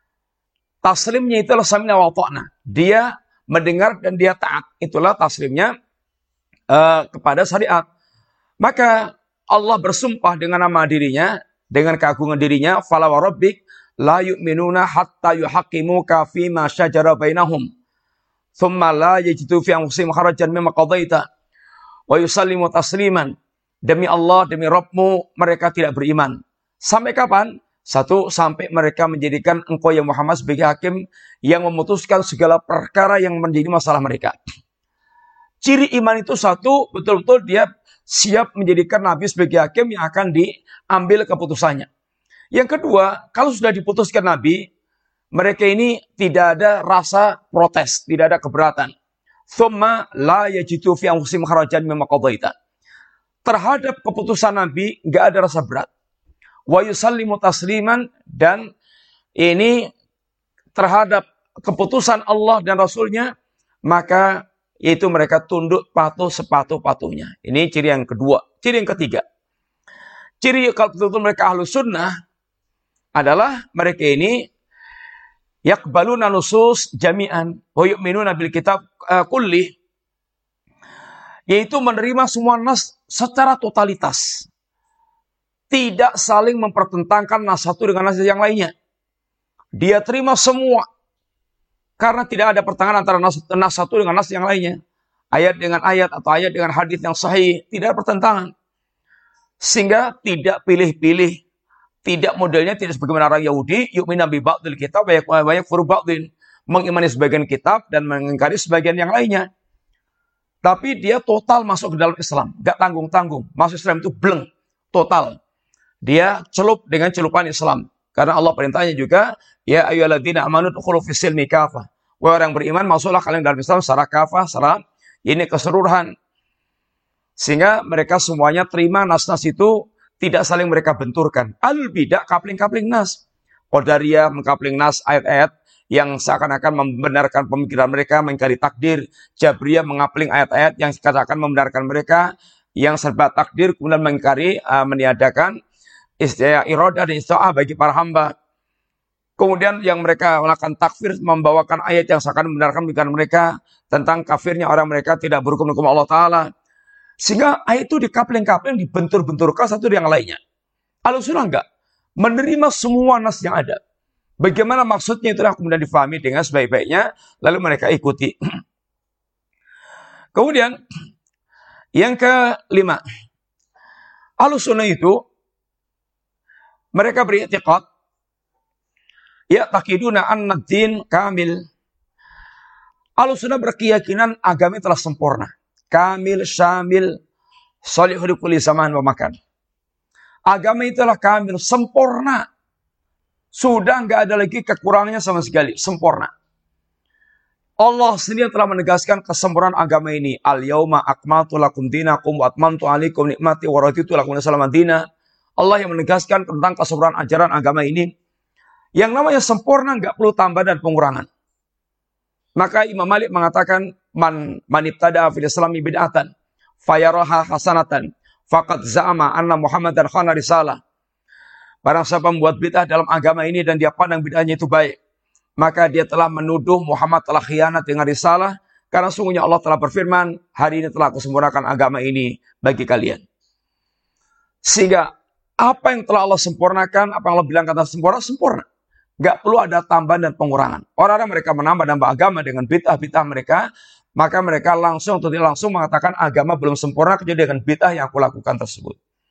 Taslimnya itulah sami'na wa ta'na. Dia mendengar dan dia taat. Itulah taslimnya kepada syariat. Maka Allah bersumpah dengan nama dirinya, dengan keagungan dirinya, fala wa rabbik la yu'minuna hatta yuhaqqimuka fima syajara bainahum thumma la yajidu fi anfusihim harajan mimma qadaita wa yusallimu tasliman. Demi Allah, demi Rabbmu, mereka tidak beriman. Sampai kapan? Sampai mereka menjadikan engkau ya Muhammad sebagai hakim yang memutuskan segala perkara yang menjadi masalah mereka. Ciri iman itu betul-betul dia siap menjadikan Nabi sebagai hakim yang akan diambil keputusannya. Yang kedua, kalau sudah diputuskan Nabi, mereka ini tidak ada rasa protes, tidak ada keberatan. Thumma la yajidu fi anfusihim harajan mimma qadaita. Terhadap keputusan Nabi nggak ada rasa berat. Wa yusallimu tasliman, dan ini terhadap keputusan Allah dan Rasulnya, maka itu mereka tunduk patuh sepatuh-patuhnya. Ini ciri yang kedua. Ciri yang ketiga. Ciri kalau betul-betul mereka Ahlus Sunnah adalah mereka ini yaqbaluna nusus jami'an wa yu'minuna bil kitab kulli, yaitu menerima semua nas secara totalitas. Tidak saling mempertentangkan nas satu dengan nas yang lainnya. Dia terima semua. Karena tidak ada pertentangan antara nas satu dengan nas yang lainnya. Ayat dengan ayat atau ayat dengan hadis yang sahih. Tidak ada pertentangan. Sehingga tidak pilih-pilih. Tidak modelnya tidak sebagaimana orang Yahudi. Yu'mina bi ba'dil kitab wa yakfuru ba'din. Mengimani sebagian kitab dan mengingkari sebagian yang lainnya. Tapi dia total masuk ke dalam Islam. Gak tanggung-tanggung. Masuk Islam itu bleng. Total. Dia celup dengan celupan Islam. Karena Allah perintahnya juga, ya ayyuhalladzina amanu udkhulu fis silmi kafah. Wahai orang beriman, masuklah kalian dalam Islam secara kafah, secara ini keseluruhan. Sehingga mereka semuanya terima nas-nas itu tidak saling mereka benturkan. Ahlul bidah kapling-kapling nas. Qadariyah mengkapling nas ayat-ayat yang seakan-akan membenarkan pemikiran mereka, mengingkari takdir. Jabriyah mengapling ayat-ayat yang seakan-akan membenarkan mereka, yang serba takdir, kemudian mengingkari, meniadakan istilah iradah dan ista'ah bagi para hamba. Kemudian yang mereka melakukan takfir, membawakan ayat yang seakan membenarkan pemikiran mereka tentang kafirnya orang mereka tidak berhukum hukum Allah Ta'ala. Sehingga ayat itu dikapling-kapling, dibentur-benturkan satu dengan lainnya. Ahlussunnah enggak. Menerima semua nas yang ada. Bagaimana maksudnya itulah kemudian difahami dengan sebaik-baiknya, lalu mereka ikuti. Kemudian, yang kelima. Ahlussunnah itu, mereka beriktikad, ya'taqiduna anna ad-din kamil. Ahlussunnah berkeyakinan agama telah sempurna. Kamil, syamil, salihul kulli zaman wa makan. Agama itulah kamil, sempurna. Sudah nggak ada lagi kekurangannya sama sekali, sempurna. Allah sendiri telah menegaskan kesempurnaan agama ini. Al-yauma akmaltu lakum dinakum wa atmamtu alaikum nikmati wa raditu lakum al-Islam dinan. Allah yang menegaskan tentang kesempurnaan ajaran agama ini. Yang namanya sempurna nggak perlu tambah dan pengurangan. Maka Imam Malik mengatakan, man ibtada'a fil islami bid'atan fayaraha hasanatan faqad za'ama anna Muhammadan khana risalah. Barang siapa membuat bid'ah dalam agama ini dan dia pandang bid'ahnya itu baik, maka dia telah menuduh Muhammad telah khianat dengan risalah, karena sungguhnya Allah telah berfirman, hari ini telah kusempurnakan agama ini bagi kalian. Sehingga apa yang telah Allah sempurnakan, apa yang Allah bilang kata sempurna, sempurna. Gak perlu ada tambahan dan pengurangan. Orang-orang mereka menambah-nambah agama dengan bid'ah-bid'ah mereka, maka mereka langsung atau tidak langsung mengatakan agama belum sempurna kecuali dengan bid'ah yang aku lakukan tersebut.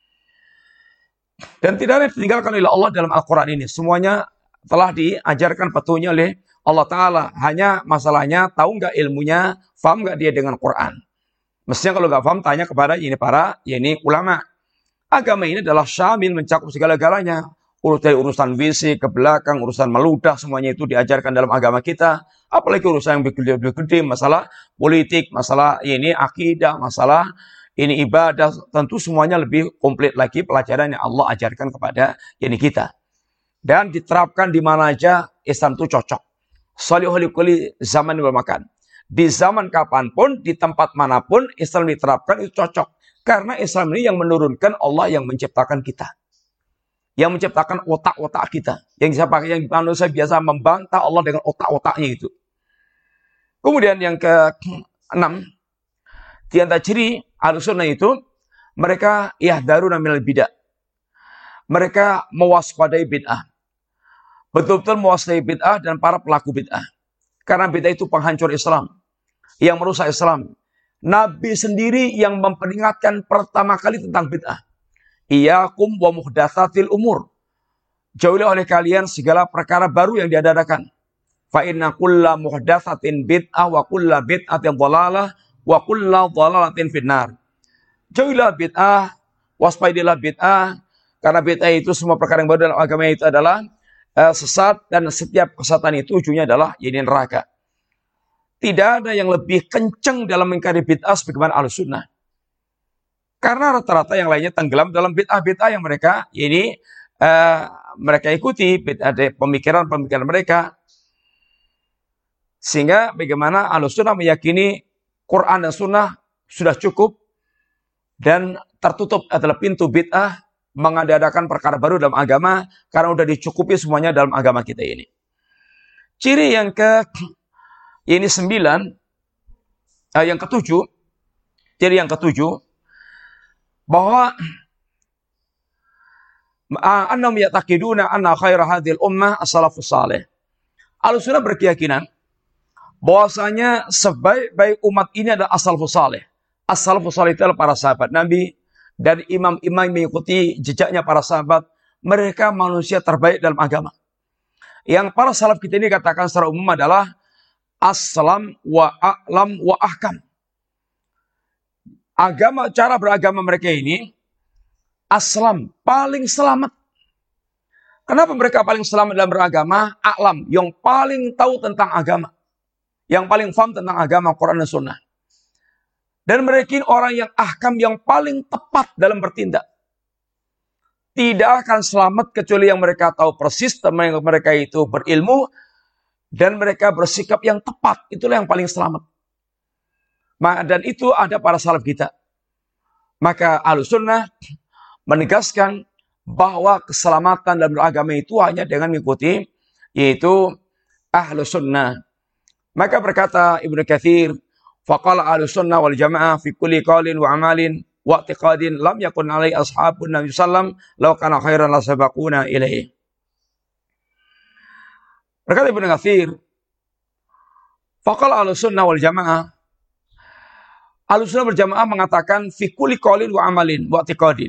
Dan tidak ada yang ditinggalkan oleh Allah dalam Al-Quran ini. Semuanya telah diajarkan petunjuknya oleh Allah Ta'ala. Hanya masalahnya tahu nggak ilmunya, paham nggak dia dengan Quran. Mestinya kalau nggak paham tanya kepada ini ulama. Agama ini adalah syamil, mencakup segala-galanya. Dari urusan visi ke belakang, urusan meludah, semuanya itu diajarkan dalam agama kita. Apalagi urusan yang gede-gede, masalah politik, masalah ini akidah, masalah ini ibadah, tentu semuanya lebih komplit lagi pelajaran yang Allah ajarkan kepada kita. Dan diterapkan di mana aja Islam itu cocok. Salihul kulli zaman wal makan. Di zaman kapanpun, di tempat manapun Islam diterapkan itu cocok. Karena Islam ini yang menurunkan, Allah yang menciptakan kita. Yang menciptakan otak-otak kita. Yang manusia biasa membantah Allah dengan otak-otaknya itu. Kemudian yang ke-6, di antara ciri Ahlussunnah itu, mereka yahdaruna minal bid'ah. Mereka mewaspadai bid'ah. Betul-betul mewaspadai bid'ah dan para pelaku bid'ah. Karena bid'ah itu penghancur Islam. Yang merusak Islam. Nabi sendiri yang memperingatkan pertama kali tentang bid'ah. Iyyakum wa muhdatsatil umur. Jauhilah oleh kalian segala perkara baru yang diadakan. Fa inna kulla muhdatsatin bid'ah wa kulla bid'atin dhalalah wa kulla dhalalatin finnar. Jauhilah bid'ah, waspadilah bid'ah, karena bid'ah itu semua perkara yang baru dalam agama itu adalah sesat, dan setiap kesesatan itu ujungnya adalah neraka. Tidak ada yang lebih kencang dalam mengingkari bid'ah sebagaimana Ahlussunnah. Karena rata-rata yang lainnya tenggelam dalam bid'ah-bid'ah yang mereka mereka ikuti, bid'ah pemikiran-pemikiran mereka. Sehingga bagaimana Ahlussunnah meyakini Quran dan Sunnah sudah cukup dan tertutup adalah pintu bid'ah, mengadakan perkara baru dalam agama karena sudah dicukupi semuanya dalam agama kita ini. Ciri yang yang ketujuh, ciri yang ketujuh, bahwa annahum ya'taqiduna anna khaira hadhil ummah as-salafus salih. Ahlussunnah berkeyakinan bahwasanya sebaik-baik umat ini adalah as-salafus salih. As-salafus salih itu adalah para sahabat Nabi dan imam-imam mengikuti jejaknya para sahabat. Mereka manusia terbaik dalam agama. Yang para salaf kita ini katakan secara umum adalah aslam wa a'lam wa ahkam. Agama, cara beragama mereka ini aslam, paling selamat. Kenapa mereka paling selamat dalam beragama? A'lam, yang paling tahu tentang agama. Yang paling paham tentang agama, Quran dan Sunnah. Dan mereka ini orang yang ahkam, yang paling tepat dalam bertindak. tidak akan selamat kecuali yang mereka tahu persis, teman mereka itu berilmu, dan mereka bersikap yang tepat. Itulah yang paling selamat. Dan itu ada para salaf kita. Maka Ahlussunnah menegaskan bahwa keselamatan dalam beragama itu hanya dengan mengikuti, yaitu Ahlussunnah. Maka berkata Ibnu Katsir, faqala Ahlussunnah wal Jamaah fi kulli qaulin wa amalin wa i'tiqadin lam yakun alai ashabun Nabi sallam law kana khairan la sabaquna ilaihi. Berkata Ibnu Katsir, faqala Ahlussunnah wal Jamaah, Ahlussunnah wal Jamaah mengatakan fi kulli qaulin wa amalin wa i'tiqadin.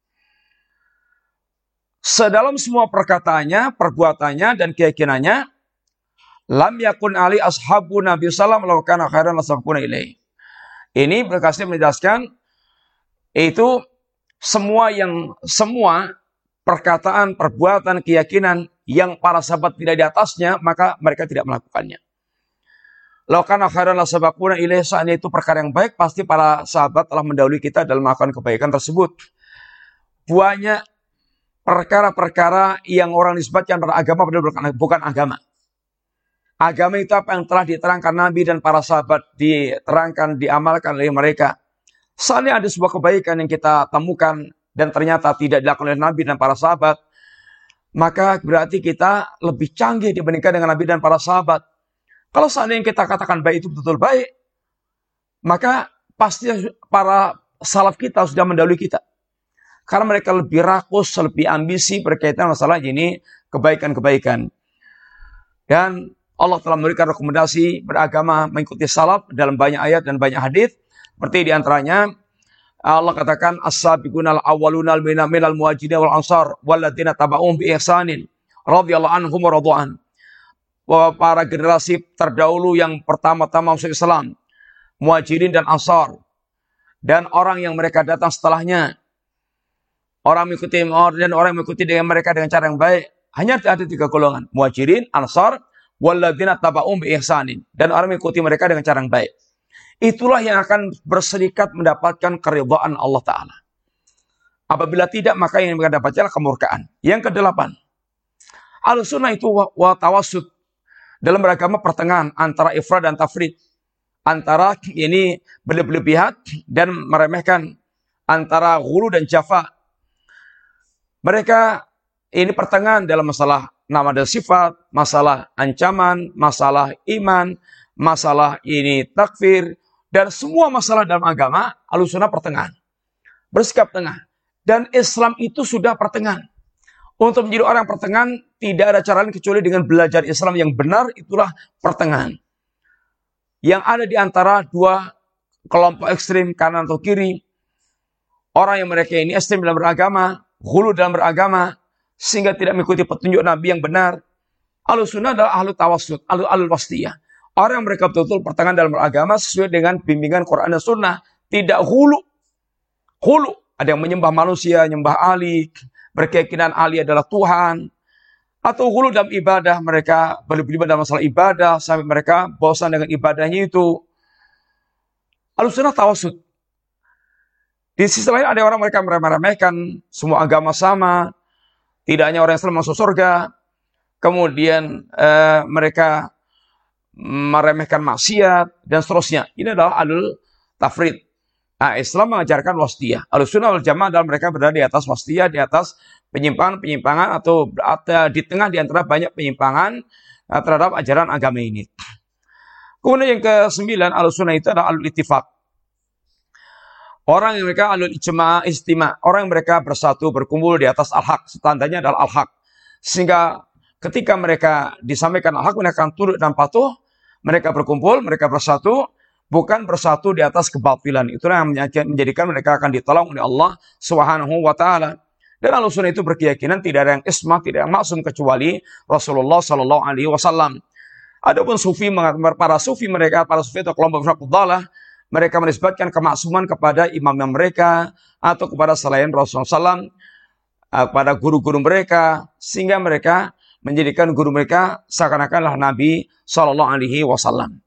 Sedalam semua perkataannya, perbuatannya dan keyakinannya, lam yakun ali ashabu Nabi sallam law kana khairan la sabaquna ilaihi. Ini berkasih menjelaskan itu semua perkataan, perbuatan, keyakinan yang para sahabat tidak di atasnya, maka mereka tidak melakukannya. Law kana khairan la sabaquna ilaihi, seandainya itu perkara yang baik, pasti para sahabat telah mendahului kita dalam melakukan kebaikan tersebut. Banyak perkara-perkara yang orang nisbatkan pada agama padahal bukan agama. Agama itu apa yang telah diterangkan Nabi dan para sahabat, diterangkan, diamalkan oleh mereka. Seandainya ada sebuah kebaikan yang kita temukan dan ternyata tidak dilakukan oleh Nabi dan para sahabat, maka berarti kita lebih canggih dibandingkan dengan Nabi dan para sahabat. Kalau seandainya kita katakan baik itu betul baik, maka pasti para salaf kita sudah mendahului kita. Karena mereka lebih rakus, lebih ambisi berkaitan masalah ini kebaikan-kebaikan. Dan Allah telah memberikan rekomendasi beragama mengikuti salaf dalam banyak ayat dan banyak hadis. Seperti diantaranya Allah katakan as-sabiqunal awwalunal minal muhajirin wal ansar walladzina tabauhum bi ihsanin radhiyallahu anhum wa radwan. Bahwa para generasi terdahulu yang pertama-tama masuk Islam, muhajirin dan ansar, dan orang yang mereka datang setelahnya, orang yang mengikuti dengan mereka dengan cara yang baik, hanya ada 3 golongan, muhajirin, ansar, walladzina tabauhum bi ihsanin, dan orang mengikuti mereka dengan cara yang baik. Itulah yang akan berserikat mendapatkan keridhaan Allah Ta'ala. Apabila tidak, maka yang mendapatkan kemurkaan. Yang ke-8, Ahlussunnah itu wa tawassut, dalam beragama pertengahan antara ifrad dan tafrid, antara ini berlebihan dan meremehkan, antara ghulu dan jafa. Mereka ini pertengahan dalam masalah nama dan sifat, masalah ancaman, masalah iman, masalah ini takfir, dan semua masalah dalam agama. Ahlussunnah pertengahan, bersikap tengah, dan Islam itu sudah pertengahan. Untuk menjadi orang pertengahan, tidak ada cara lain kecuali dengan belajar Islam yang benar, itulah pertengahan. Yang ada di antara 2 kelompok ekstrim, kanan atau kiri, orang yang mereka ini ekstrim dalam beragama, ghulu dalam beragama, sehingga tidak mengikuti petunjuk Nabi yang benar. Ahlussunnah adalah ahlu tawassut, ahlu wasthiyah. Orang yang mereka betul-betul pertengahan dalam beragama sesuai dengan bimbingan Quran dan Sunnah. Tidak ghulu. Ghulu. Ada yang menyembah manusia, menyembah Ali, berkeyakinan Ali adalah Tuhan. Atau ghulu dalam ibadah, mereka berlebihan dalam masalah ibadah, sampai mereka bosan dengan ibadahnya itu. Ahlussunnah tawassut. Di sisi lain ada orang mereka meremehkan semua agama sama. Tidak hanya orang Islam masuk surga. Kemudian mereka meremehkan maksiat dan seterusnya. Ini adalah ahlul tafrid. Nah, Islam mengajarkan wasthiyah. Ahlussunnah wal Jamaah dalam mereka berada di atas wasthiyah, di atas penyimpangan atau di tengah di antara banyak penyimpangan terhadap ajaran agama ini. Kemudian yang ke-9, Ahlussunnah itu adalah ahlul ittifaq. Orang yang mereka ahlul ijma' istima', orang yang mereka bersatu berkumpul di atas al-haq, standarnya adalah al-haq. Sehingga ketika mereka disampaikan al-haq, mereka akan turut dan patuh. Mereka berkumpul, mereka bersatu, bukan bersatu di atas kebatilan. Itulah yang menjadikan mereka akan ditolong oleh Allah Subhanahu wa Ta'ala. Dan Ahlussunnah itu berkeyakinan tidak ada yang ismah, tidak ada yang maksum kecuali Rasulullah Sallallahu Alaihi Wasallam. Adapun sufi, para sufi atau kelompok firqah, mereka menisbatkan kemaksuman kepada imam mereka atau kepada selain Rasulullah SAW, kepada guru-guru mereka, sehingga mereka menjadikan guru mereka seakan-akanlah Nabi Sallallahu Alaihi Wasallam.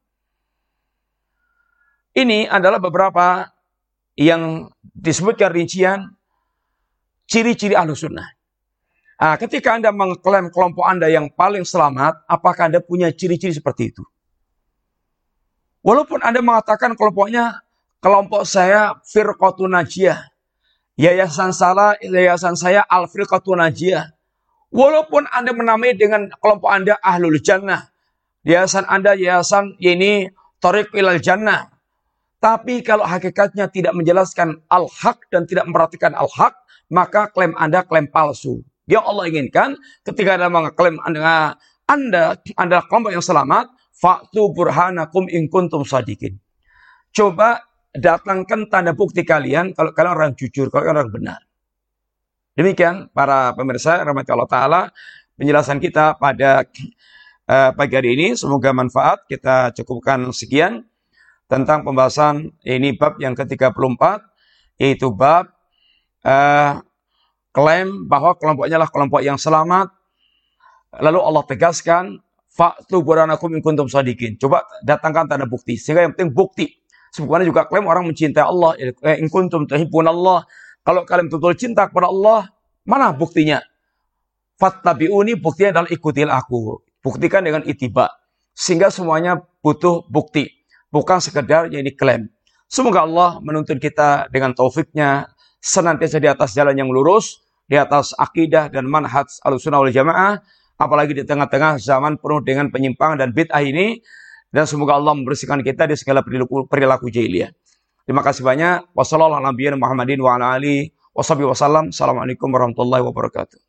Ini adalah beberapa yang disebutkan rincian ciri-ciri ahlu sunnah. Nah, ketika Anda mengklaim kelompok Anda yang paling selamat, apakah Anda punya ciri-ciri seperti itu? Walaupun Anda mengatakan kelompok saya Firqatun Najiyah, yayasan saya Al-Firqatun Najiyah. Walaupun Anda menamai dengan kelompok Anda Ahlul Jannah, yayasan Anda yayasan ini Thariq ilal Jannah. Tapi kalau hakikatnya tidak menjelaskan al-haq dan tidak memperhatikan al-haq, maka klaim Anda klaim palsu. Yang Allah inginkan ketika Anda mengklaim Anda adalah kelompok yang selamat, fa'tu burhanakum in kuntum shadiqin. Coba datangkan tanda bukti kalian kalau kalian orang jujur, kalau kalian orang benar. Demikian para pemirsa rahmati Allah Ta'ala, penjelasan kita pada pagi hari ini. Semoga manfaat. Kita cukupkan sekian tentang pembahasan ini bab yang ke-34, yaitu bab klaim bahwa kelompoknya adalah kelompok yang selamat. Lalu Allah tegaskan, fa'tu burhanakum in kuntum shadiqin. Coba datangkan tanda bukti. Sehingga yang penting bukti. Sebenarnya juga klaim orang mencintai Allah. In kuntum tuhibbunallah. Kalau kalian betul cinta kepada Allah, mana buktinya? Fattabi'uni, buktinya adalah ikutil aku. Buktikan dengan ittiba. Sehingga semuanya butuh bukti. Bukan sekedar yang diklaim. Semoga Allah menuntun kita dengan taufiknya senantiasa di atas jalan yang lurus, di atas akidah dan manhaj Ahlussunnah wal Jamaah, apalagi di tengah-tengah zaman penuh dengan penyimpangan dan bid'ah ini, dan semoga Allah membersihkan kita dari segala perilaku jahiliyah. Terima kasih banyak. Wassalamualaikum warahmatullahi wabarakatuh.